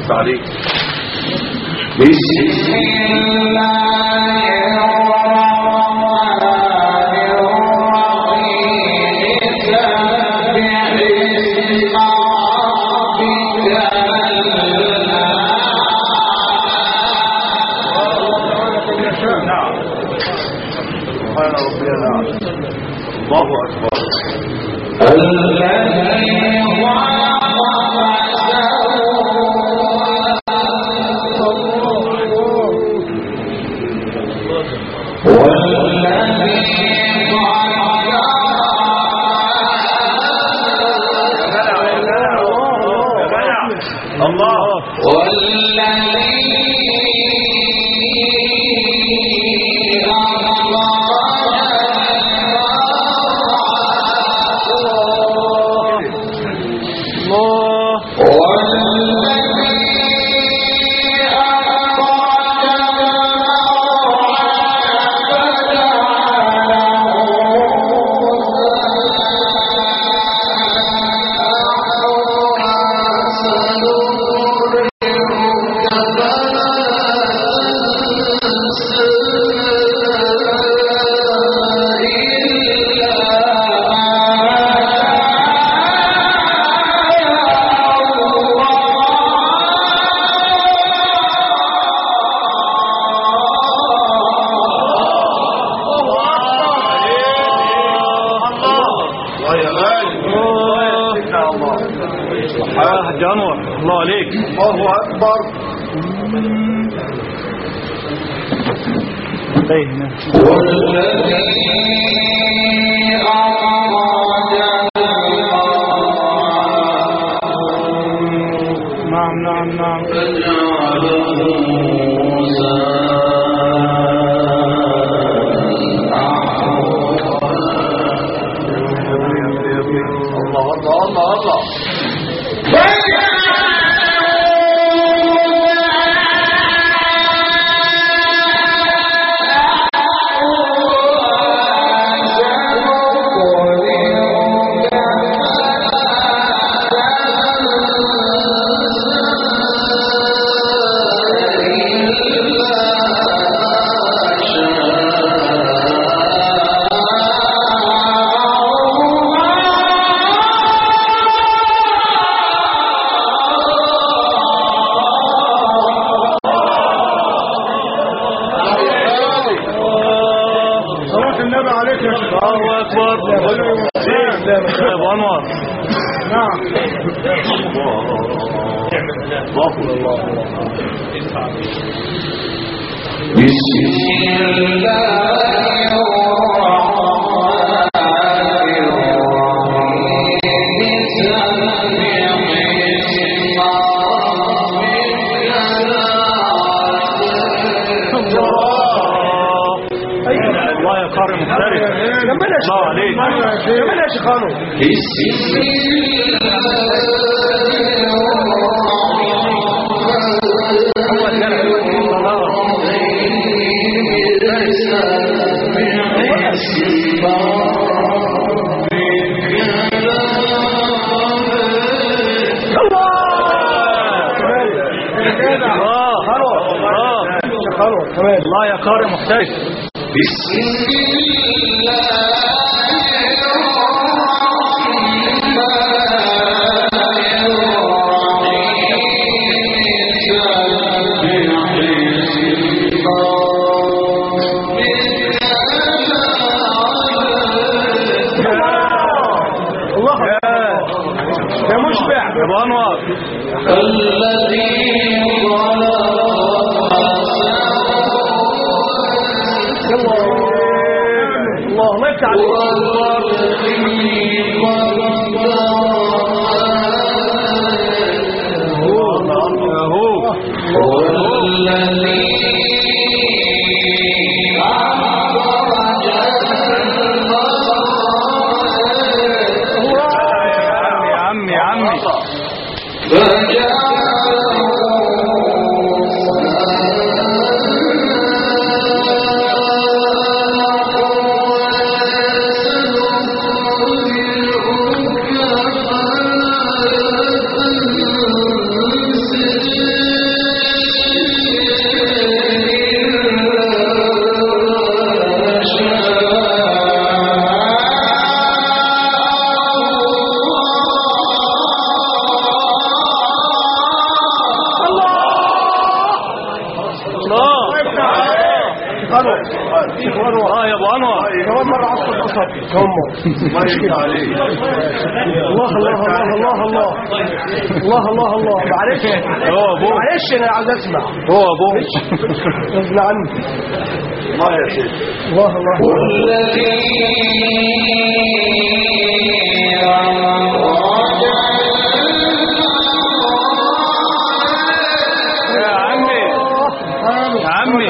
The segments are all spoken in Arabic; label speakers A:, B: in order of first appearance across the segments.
A: عليك. بسم الله أكبر.
B: الله يا قارئ محترف.
A: بسم الله
B: يا مشبع يا بانوار
A: الذي
B: الله ما يفتح أنور شيخ أنور يا أبو أنور كمان مرة عصر الأسد هم
A: ما يشكل عليه.
B: الله الله الله الله الله الله الله الله معلش
C: هو أبوه
B: معلش أنا عايز أسمع
C: هو أبوه
B: غصب عني
A: الله يا سيدي.
B: الله الله
A: والذي
C: يا عمي يا عمي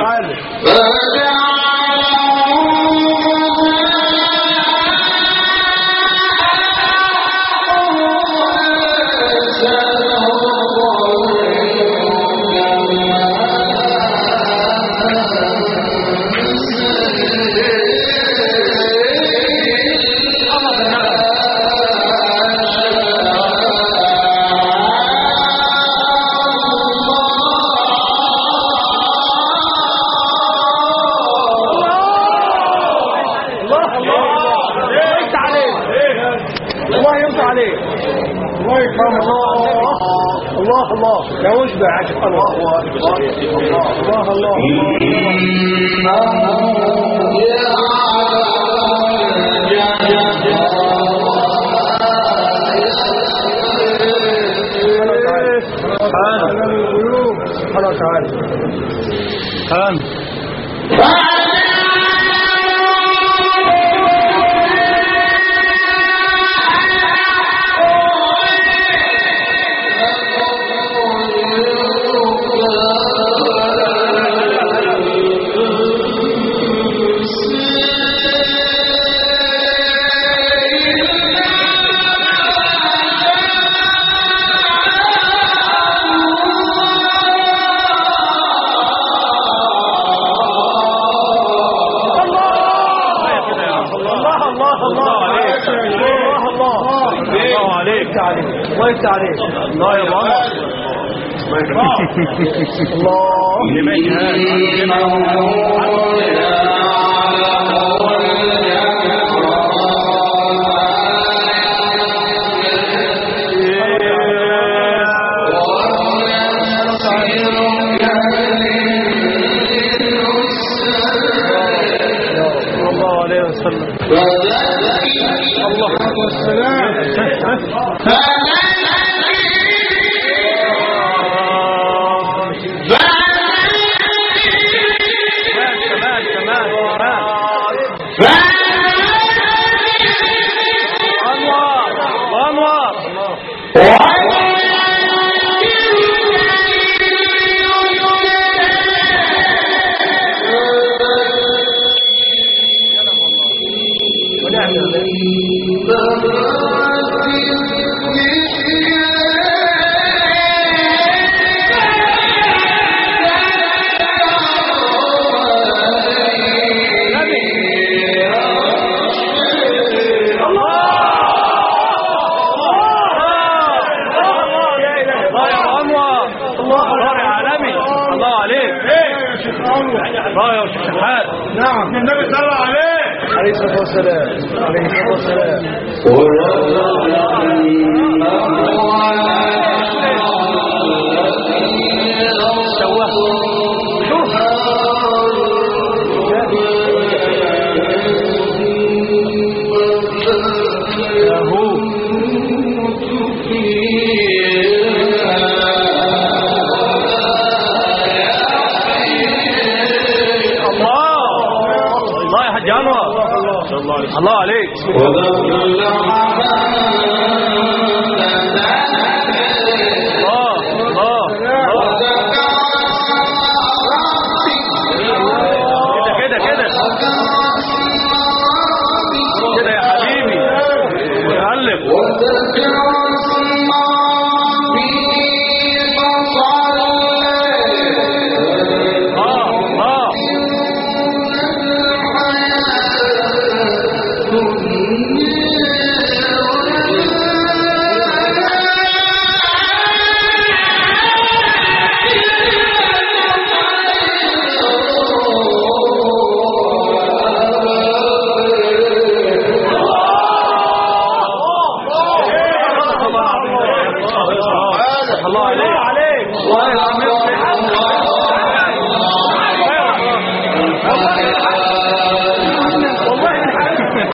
B: الله الله يا وجبة عشق الله الله الله سبحانه وتعالى الله يفتح عليك الله يا بابا الله
C: اللي ماشي
B: الله عليه وسلم الله والسلام نعم النبي صلى الله عليه الصلاة والسلام عليه الصلاة والسلام الله عليك كده كده يا حبيبي متعلق الله عليك الله عليك